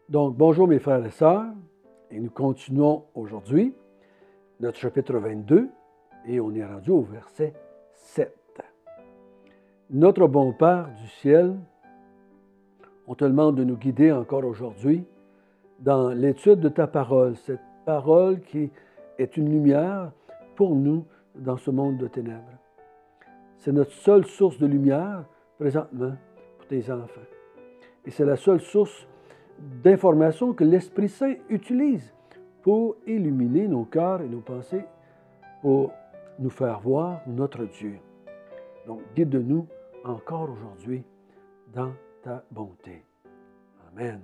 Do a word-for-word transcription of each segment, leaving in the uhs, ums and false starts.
Donc, bonjour mes frères et sœurs, et nous continuons aujourd'hui notre chapitre vingt-deux, et on est rendu au verset sept. Notre bon Père du ciel, on te demande de nous guider encore aujourd'hui dans l'étude de ta parole, cette parole qui est une lumière pour nous dans ce monde de ténèbres. C'est notre seule source de lumière présentement pour tes enfants. Et c'est la seule source d'informations que l'Esprit Saint utilise pour illuminer nos cœurs et nos pensées, pour nous faire voir notre Dieu. Donc, guide-nous encore aujourd'hui dans ta bonté. Amen.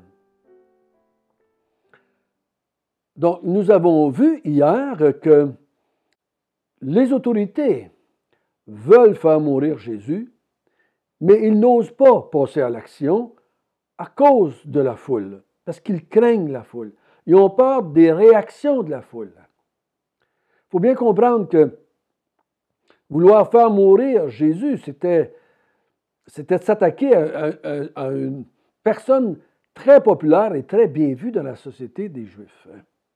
Donc, nous avons vu hier que les autorités veulent faire mourir Jésus, mais ils n'osent pas passer à l'action à cause de la foule, parce qu'ils craignent la foule. Ils ont peur des réactions de la foule. Il faut bien comprendre que vouloir faire mourir Jésus, c'était, c'était s'attaquer à, à, à une personne très populaire et très bien vue dans la société des Juifs.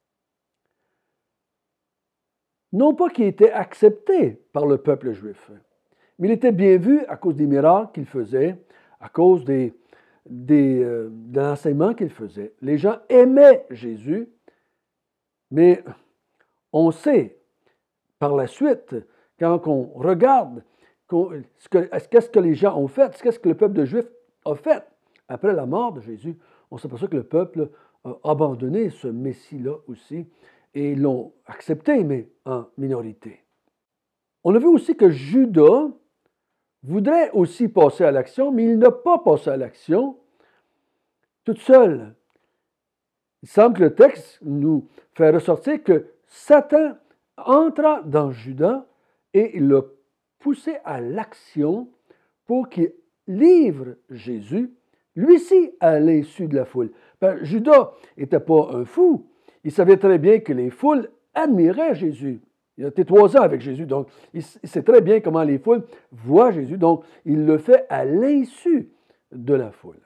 Non pas qu'il était accepté par le peuple juif, mais il était bien vu à cause des miracles qu'il faisait, à cause des, des, euh, de l'enseignement qu'il faisait. Les gens aimaient Jésus, mais on sait par la suite, quand on regarde qu'on, ce que, qu'est-ce que les gens ont fait, qu'est-ce que le peuple de Juifs a fait après la mort de Jésus, on s'aperçoit que le peuple a abandonné ce Messie-là aussi, et ils l'ont accepté, mais en minorité. On a vu aussi que Judas voudrait aussi passer à l'action, mais il n'a pas passé à l'action toute seule. Il semble que le texte nous fait ressortir que Satan entra dans Judas et il l'a poussé à l'action pour qu'il livre Jésus, lui-ci, à l'insu de la foule. Ben, Judas n'était pas un fou. Il savait très bien que les foules admiraient Jésus. Il a été trois ans avec Jésus, donc il sait très bien comment les foules voient Jésus, donc il le fait à l'insu de la foule.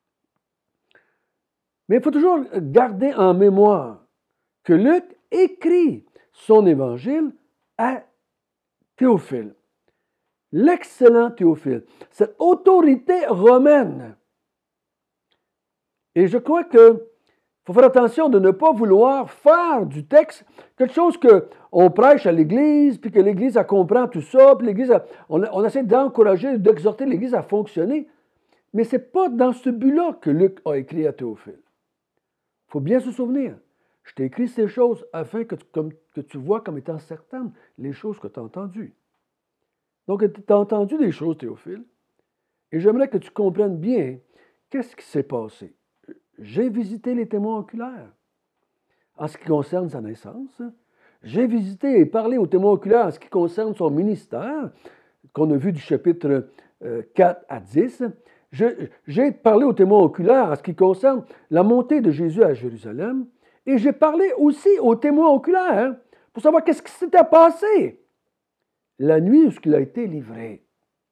Mais il faut toujours garder en mémoire que Luc écrit son évangile à Théophile, l'excellent Théophile, cette autorité romaine. Et je crois que il faut faire attention de ne pas vouloir faire du texte quelque chose qu'on prêche à l'Église, puis que l'Église elle comprend tout ça, puis l'Église, on, on essaie d'encourager, d'exhorter l'Église à fonctionner. Mais ce n'est pas dans ce but-là que Luc a écrit à Théophile. Il faut bien se souvenir, je t'ai écrit ces choses afin que tu, comme, que tu vois comme étant certaines les choses que tu as entendues. Donc, tu as entendu des choses, Théophile, et j'aimerais que tu comprennes bien qu'est-ce qui s'est passé. J'ai visité les témoins oculaires en ce qui concerne sa naissance. J'ai visité et parlé aux témoins oculaires en ce qui concerne son ministère, qu'on a vu du chapitre quatre à dix. Je, j'ai parlé aux témoins oculaires en ce qui concerne la montée de Jésus à Jérusalem. Et j'ai parlé aussi aux témoins oculaires pour savoir qu'est-ce qui s'était passé la nuit où il a été livré.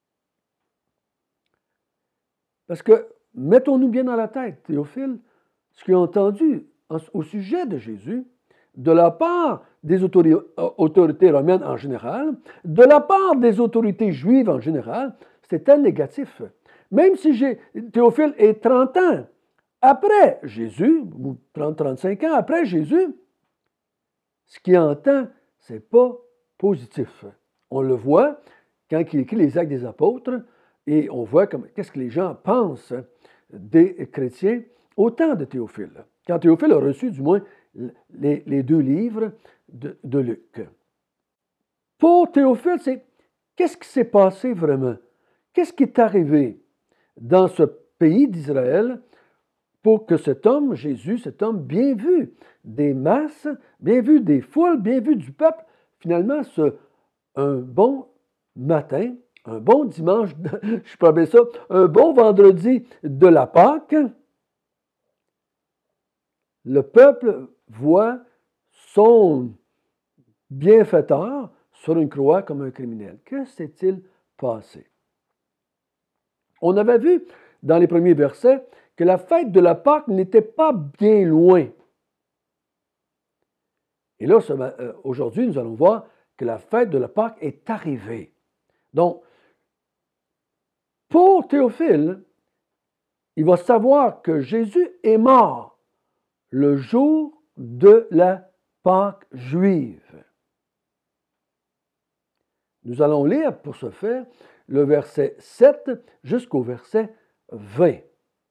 Parce que mettons-nous bien dans la tête, Théophile, ce qu'il a entendu au sujet de Jésus, de la part des autorités romaines en général, de la part des autorités juives en général, c'était négatif. Même si j'ai, Théophile est trente ans après Jésus, ou trente à trente-cinq ans après Jésus, ce qu'il entend, ce n'est pas positif. On le voit quand il écrit les Actes des Apôtres, et on voit comme, qu'est-ce que les gens pensent des chrétiens au temps de Théophile, quand Théophile a reçu du moins les, les deux livres de, de Luc. Pour Théophile, c'est qu'est-ce qui s'est passé vraiment? Qu'est-ce qui est arrivé dans ce pays d'Israël pour que cet homme, Jésus, cet homme bien vu des masses, bien vu des foules, bien vu du peuple, finalement, ce, un bon matin, un bon dimanche, je peux appeler ça, un bon vendredi de la Pâque, le peuple voit son bienfaiteur sur une croix comme un criminel. Que s'est-il passé? On avait vu dans les premiers versets que la fête de la Pâque n'était pas bien loin. Et là, aujourd'hui, nous allons voir que la fête de la Pâque est arrivée. Donc, pour Théophile, il va savoir que Jésus est mort le jour de la Pâque juive. Nous allons lire pour ce faire le verset sept jusqu'au verset vingt.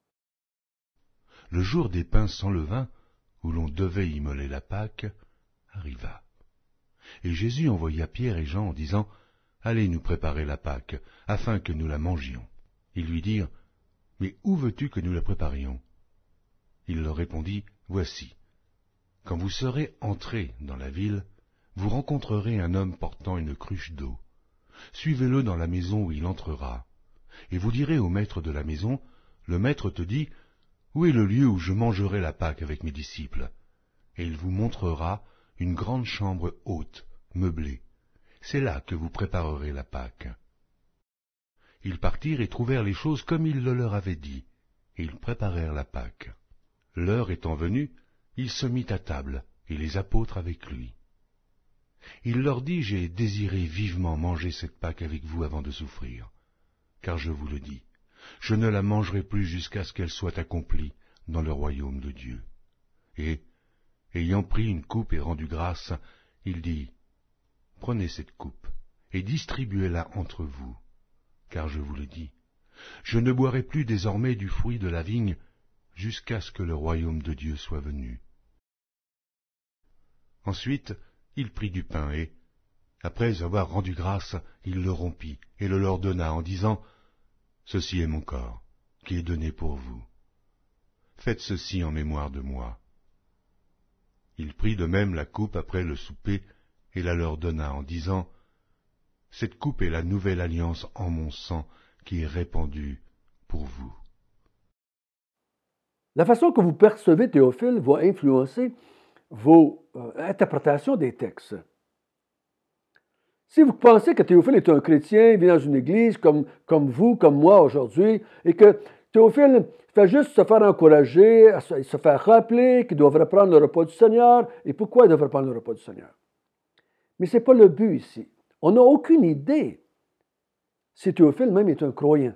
Le jour des pains sans levain, où l'on devait immoler la Pâque, arriva. Et Jésus envoya Pierre et Jean en disant, « Allez nous préparer la Pâque, afin que nous la mangions. » Ils lui dirent, « Mais où veux-tu que nous la préparions ?» Il leur répondit, « Voici. Quand vous serez entrés dans la ville, vous rencontrerez un homme portant une cruche d'eau. Suivez-le dans la maison où il entrera. Et vous direz au maître de la maison, « Le maître te dit, où est le lieu où je mangerai la Pâque avec mes disciples ?» Et il vous montrera une grande chambre haute, meublée. C'est là que vous préparerez la Pâque. Ils partirent et trouvèrent les choses comme il le leur avait dit, et ils préparèrent la Pâque. L'heure étant venue, il se mit à table, et les apôtres avec lui. Il leur dit, « J'ai désiré vivement manger cette Pâque avec vous avant de souffrir, car je vous le dis, je ne la mangerai plus jusqu'à ce qu'elle soit accomplie dans le royaume de Dieu. » Et, ayant pris une coupe et rendu grâce, il dit, « Prenez cette coupe et distribuez-la entre vous, car je vous le dis, je ne boirai plus désormais du fruit de la vigne jusqu'à ce que le royaume de Dieu soit venu. » Ensuite, il prit du pain et, après avoir rendu grâce, il le rompit et le leur donna en disant, « Ceci est mon corps, qui est donné pour vous. Faites ceci en mémoire de moi. » Il prit de même la coupe après le souper et la leur donna en disant, « Cette coupe est la nouvelle alliance en mon sang qui est répandue pour vous. » La façon que vous percevez Théophile va influencer vos euh, interprétations des textes. Si vous pensez que Théophile est un chrétien, vit dans une église comme, comme vous, comme moi aujourd'hui, et que Théophile fait juste se faire encourager, se, se faire rappeler qu'il doit reprendre le repas du Seigneur, et pourquoi il devrait prendre le repas du Seigneur. Mais ce n'est pas le but ici. On n'a aucune idée si Théophile même est un croyant.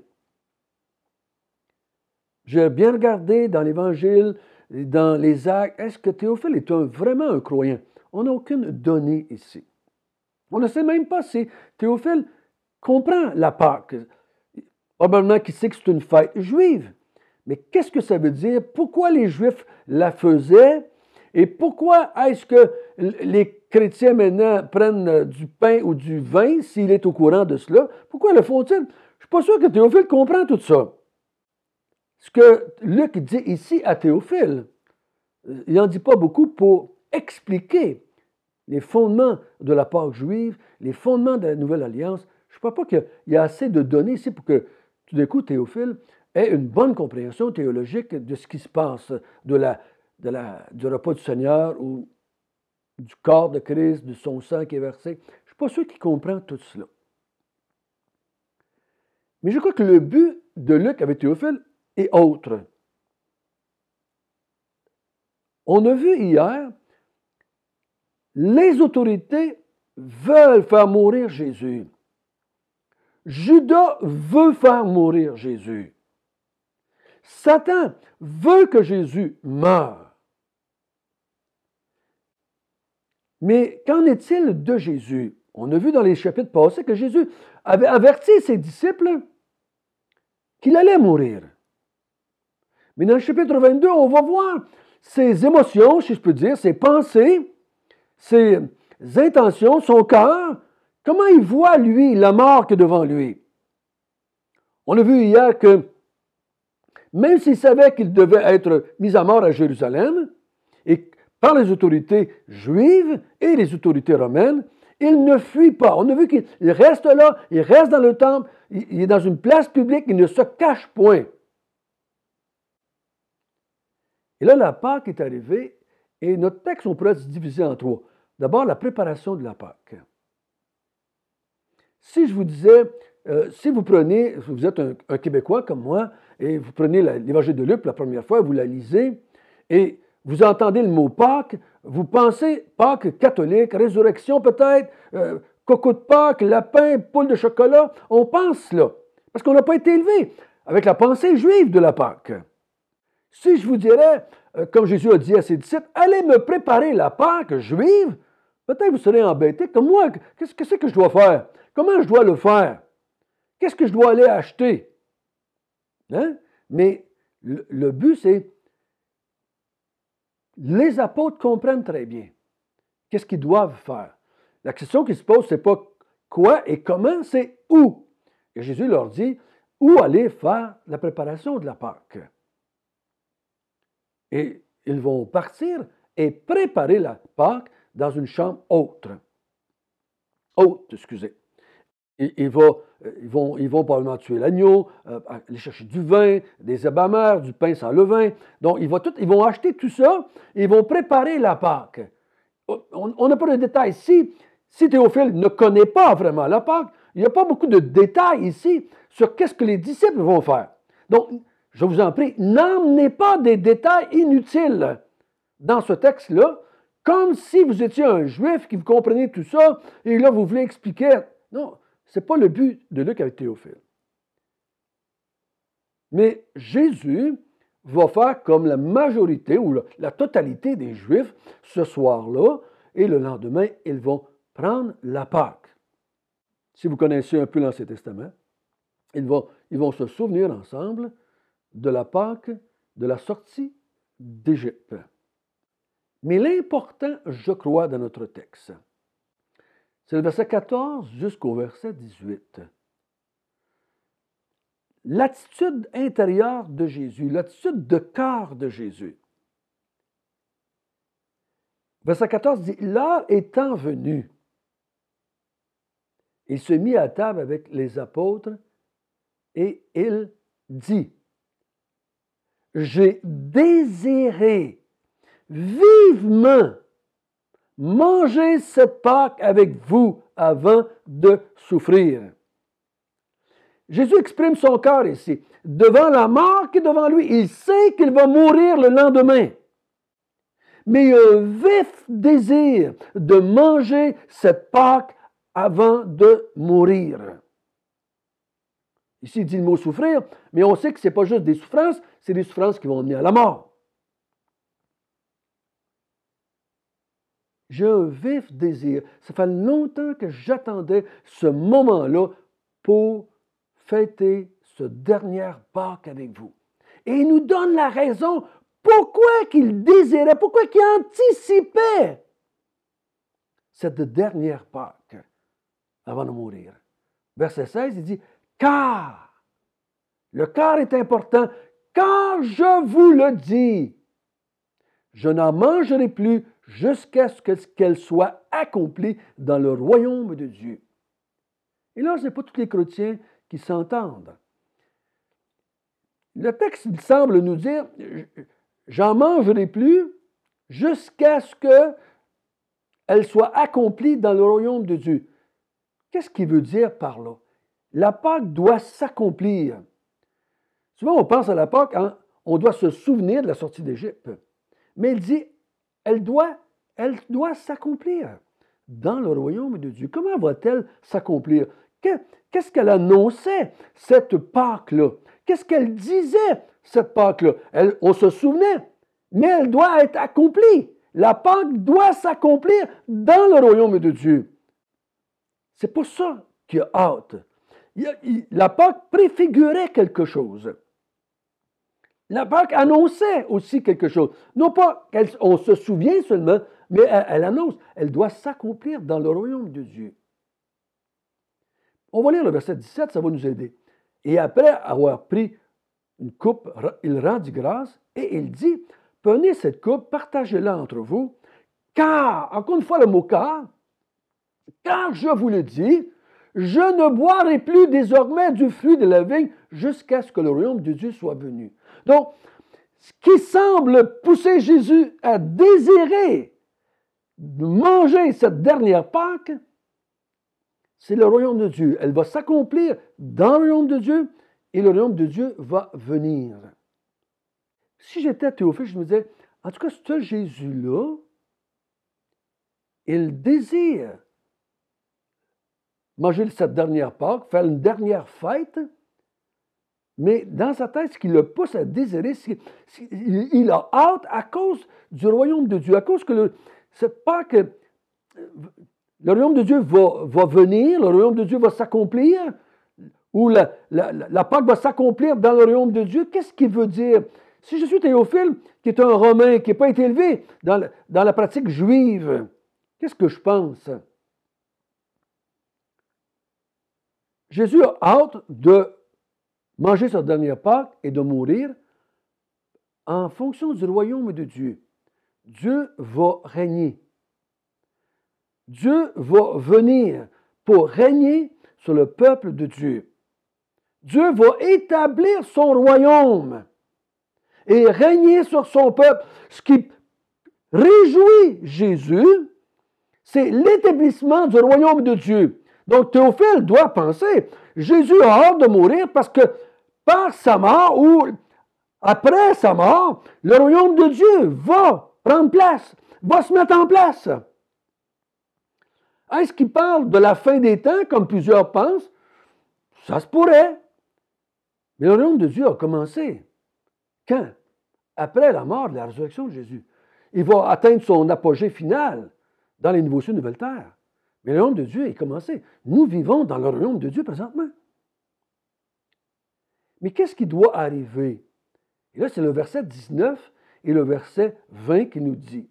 J'ai bien regardé dans l'Évangile, dans les Actes, est-ce que Théophile est un, vraiment un croyant? On n'a aucune donnée ici. On ne sait même pas si Théophile comprend la Pâque. Probablement qu'il sait que c'est une fête juive. Mais qu'est-ce que ça veut dire? Pourquoi les Juifs la faisaient? Et pourquoi est-ce que les chrétiens maintenant prennent du pain ou du vin, s'il est au courant de cela? Pourquoi le font-ils? Je ne suis pas sûr que Théophile comprend tout ça. Ce que Luc dit ici à Théophile, il n'en dit pas beaucoup pour expliquer les fondements de la Pâque juive, les fondements de la Nouvelle Alliance. Je ne crois pas qu'il y a assez de données ici pour que tout d'un coup Théophile ait une bonne compréhension théologique de ce qui se passe, de la, de la, du repas du Seigneur ou du corps de Christ, de son sang qui est versé. Je ne suis pas sûr qu'il comprend tout cela. Mais je crois que le but de Luc avec Théophile est autre. On a vu hier, les autorités veulent faire mourir Jésus. Judas veut faire mourir Jésus. Satan veut que Jésus meure. Mais qu'en est-il de Jésus? On a vu dans les chapitres passés que Jésus avait averti ses disciples qu'il allait mourir. Mais dans le chapitre vingt-deux, on va voir ses émotions, si je peux dire, ses pensées, ses intentions, son cœur, comment il voit, lui, la mort qui est devant lui. On a vu hier que même s'il savait qu'il devait être mis à mort à Jérusalem, et par les autorités juives et les autorités romaines, il ne fuit pas. On a vu qu'il reste là, il reste dans le temple, il est dans une place publique, il ne se cache point. Et là, la Pâque est arrivée, et notre texte, on pourrait se diviser en trois. D'abord, la préparation de la Pâque. Si je vous disais, euh, si vous prenez, vous êtes un, un Québécois comme moi, et vous prenez l'évangile de Luc la première fois, vous la lisez, et vous entendez le mot Pâques, vous pensez Pâques catholique, résurrection peut-être, euh, coco de Pâques, lapin, poule de chocolat, on pense là, parce qu'on n'a pas été élevé avec la pensée juive de la Pâques. Si je vous dirais, euh, comme Jésus a dit à ses disciples, allez me préparer la Pâques juive, peut-être vous serez embêtés, comme moi, qu'est-ce que c'est que je dois faire? Comment je dois le faire? Qu'est-ce que je dois aller acheter? Hein? Mais le, le but, c'est les apôtres comprennent très bien qu'est-ce qu'ils doivent faire. La question qui se pose, c'est pas quoi et comment, c'est où. Et Jésus leur dit où aller faire la préparation de la Pâque. Et ils vont partir et préparer la Pâque dans une chambre autre. Haute, excusez. Et, il va, ils, vont, ils vont probablement tuer l'agneau, euh, aller chercher du vin, des ébats amers, du pain sans levain. Donc, ils vont, tout, ils vont acheter tout ça et ils vont préparer la Pâque. On n'a pas de détails. Si, si Théophile ne connaît pas vraiment la Pâque, il n'y a pas beaucoup de détails ici sur qu'est-ce que les disciples vont faire. Donc, je vous en prie, n'emmenez pas des détails inutiles dans ce texte-là, comme si vous étiez un juif qui vous comprenez tout ça, et là, vous voulez expliquer. Non, ce n'est pas le but de Luc avec Théophile. Mais Jésus va faire comme la majorité ou la, la totalité des Juifs ce soir-là, et le lendemain, ils vont prendre la Pâque. Si vous connaissez un peu l'Ancien Testament, ils vont, ils vont se souvenir ensemble de la Pâque, de la sortie d'Égypte. Mais l'important, je crois, dans notre texte, c'est le verset quatorze jusqu'au verset dix-huit. L'attitude intérieure de Jésus, l'attitude de cœur de Jésus. Verset quatorze dit, « L'heure étant venue, il se mit à table avec les apôtres et il dit, « J'ai désiré vivement manger cette Pâque avec vous avant de souffrir. » Jésus exprime son cœur ici. Devant la mort qui est devant lui, il sait qu'il va mourir le lendemain. Mais il a un vif désir de manger cette Pâque avant de mourir. Ici, il dit le mot souffrir, mais on sait que ce n'est pas juste des souffrances, c'est des souffrances qui vont mener à la mort. J'ai un vif désir. Ça fait longtemps que j'attendais ce moment-là pour fêter ce dernière Pâque avec vous. Et il nous donne la raison pourquoi qu'il désirait, pourquoi qu'il anticipait cette dernière Pâque avant de mourir. Verset seize, il dit, « Car, le car est important, car je vous le dis, je n'en mangerai plus jusqu'à ce qu'elle soit accomplie dans le royaume de Dieu. » Et là, ce n'est pas tous les chrétiens qui s'entendent. Le texte il semble nous dire, j'en mangerai plus jusqu'à ce qu'elle soit accomplie dans le royaume de Dieu. Qu'est-ce qu'il veut dire par là? La Pâque doit s'accomplir. Souvent, on pense à la Pâque, hein, on doit se souvenir de la sortie d'Égypte. Mais il dit, elle doit, elle doit s'accomplir dans le royaume de Dieu. Comment va-t-elle s'accomplir? Qu'est-ce qu'elle annonçait, cette Pâque-là? Qu'est-ce qu'elle disait, cette Pâque-là? Elle, on se souvenait, mais elle doit être accomplie. La Pâque doit s'accomplir dans le royaume de Dieu. C'est pour ça qu'il a hâte. Il a, il, la Pâque préfigurait quelque chose. La Pâque annonçait aussi quelque chose. Non pas qu'on se souvient seulement, mais elle, elle annonce, elle doit s'accomplir dans le royaume de Dieu. On va lire le verset dix-sept, ça va nous aider. Et après avoir pris une coupe, il rendit grâce et il dit, prenez cette coupe, partagez-la entre vous, car, encore une fois le mot car, car je vous le dis, je ne boirai plus désormais du fruit de la vigne jusqu'à ce que le royaume de Dieu soit venu. Donc, ce qui semble pousser Jésus à désirer de manger cette dernière Pâque, c'est le royaume de Dieu. Elle va s'accomplir dans le royaume de Dieu et le royaume de Dieu va venir. Si j'étais Théophile, je me disais, en tout cas, ce Jésus-là, il désire manger cette dernière Pâque, faire une dernière fête, mais dans sa tête, ce qui le pousse à désirer, c'est qu'il a hâte à cause du royaume de Dieu, à cause que le, c'est pas que le royaume de Dieu va, va venir, le royaume de Dieu va s'accomplir, ou la, la, la Pâque va s'accomplir dans le royaume de Dieu. Qu'est-ce qu'il veut dire? Si je suis Théophile, qui est un Romain, qui n'a pas été élevé dans la, dans la pratique juive, qu'est-ce que je pense? Jésus a hâte de manger sa dernière Pâque et de mourir en fonction du royaume de Dieu. Dieu va régner. Dieu va venir pour régner sur le peuple de Dieu. Dieu va établir son royaume et régner sur son peuple. Ce qui réjouit Jésus, c'est l'établissement du royaume de Dieu. Donc Théophile doit penser, Jésus a hâte de mourir parce que par sa mort ou après sa mort, le royaume de Dieu va prendre place, va se mettre en place. Est-ce qu'il parle de la fin des temps, comme plusieurs pensent? Ça se pourrait. Mais le royaume de Dieu a commencé. Quand? Après la mort de la résurrection de Jésus. Il va atteindre son apogée final dans les nouveaux cieux, nouvelles terres. Mais le royaume de Dieu est commencé. Nous vivons dans le royaume de Dieu présentement. Mais qu'est-ce qui doit arriver? Et là, c'est le verset dix-neuf et le verset vingt qui nous dit.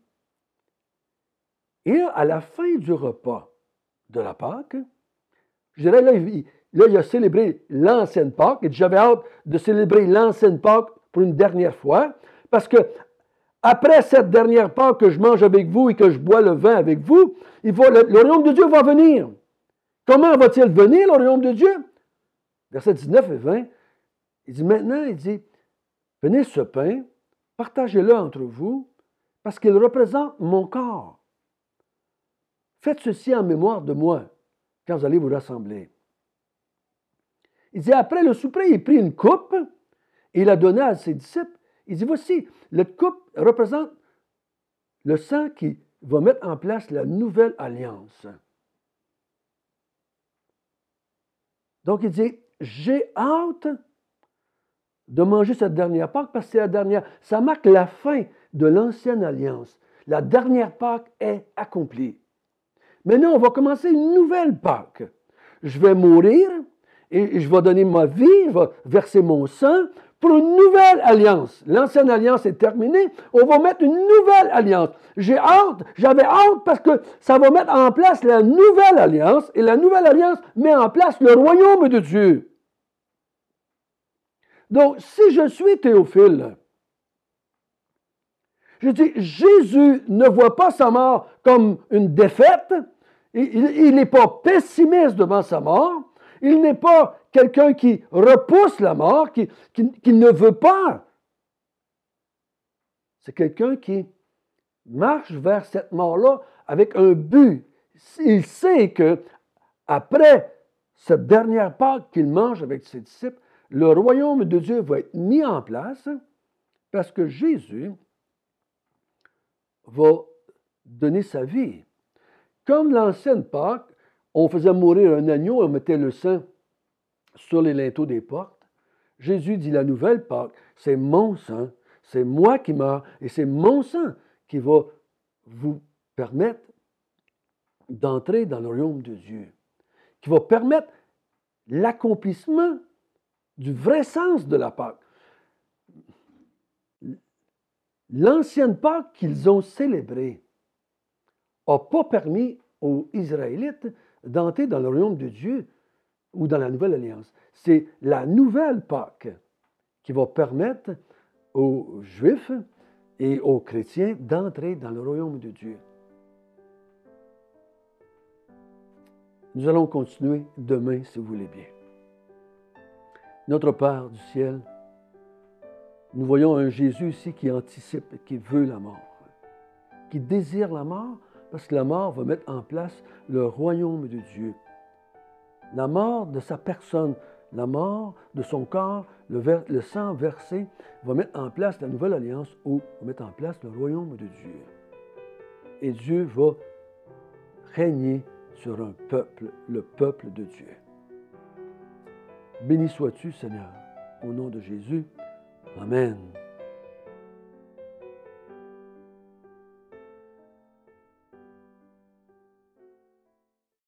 Et à la fin du repas de la Pâque, je dirais, là, il, là, il a célébré l'ancienne Pâque, et j'avais hâte de célébrer l'ancienne Pâque pour une dernière fois, parce que après cette dernière Pâque que je mange avec vous et que je bois le vin avec vous, il va, le, le royaume de Dieu va venir. Comment va-t-il venir, le royaume de Dieu? Versets dix-neuf et vingt, il dit maintenant, il dit, prenez ce pain, partagez-le entre vous, parce qu'il représente mon corps. Faites ceci en mémoire de moi, quand vous allez vous rassembler. Il dit, après le souper, il prit une coupe et il la donna à ses disciples. Il dit, voici, la coupe représente le sang qui va mettre en place la nouvelle alliance. Donc, il dit, j'ai hâte de manger cette dernière Pâque parce que c'est la dernière. Ça marque la fin de l'ancienne alliance. La dernière Pâque est accomplie. Maintenant, on va commencer une nouvelle Pâque. Je vais mourir et je vais donner ma vie, je vais verser mon sang pour une nouvelle alliance. L'ancienne alliance est terminée, on va mettre une nouvelle alliance. J'ai hâte, j'avais hâte parce que ça va mettre en place la nouvelle alliance et la nouvelle alliance met en place le royaume de Dieu. Donc, si je suis Théophile, je dis, Jésus ne voit pas sa mort comme une défaite, il n'est pas pessimiste devant sa mort, il n'est pas quelqu'un qui repousse la mort, qui, qui, qui ne veut pas. C'est quelqu'un qui marche vers cette mort-là avec un but. Il sait que après cette dernière Pâque qu'il mange avec ses disciples, le royaume de Dieu va être mis en place parce que Jésus va donner sa vie. Comme l'ancienne Pâque, on faisait mourir un agneau et on mettait le sang sur les linteaux des portes. Jésus dit la nouvelle Pâque, c'est mon sang, c'est moi qui meurs et c'est mon sang qui va vous permettre d'entrer dans le royaume de Dieu, qui va permettre l'accomplissement du vrai sens de la Pâque. L'ancienne Pâque qu'ils ont célébrée n'a pas permis aux Israélites d'entrer dans le royaume de Dieu ou dans la nouvelle alliance. C'est la nouvelle Pâque qui va permettre aux Juifs et aux chrétiens d'entrer dans le royaume de Dieu. Nous allons continuer demain, si vous voulez bien. Notre Père du ciel, nous voyons un Jésus ici qui anticipe, qui veut la mort, qui désire la mort parce que la mort va mettre en place le royaume de Dieu. La mort de sa personne, la mort de son corps, le, ver, le sang versé, va mettre en place la nouvelle alliance où va mettre en place le royaume de Dieu. Et Dieu va régner sur un peuple, le peuple de Dieu. Béni sois-tu, Seigneur, au nom de Jésus. Amen.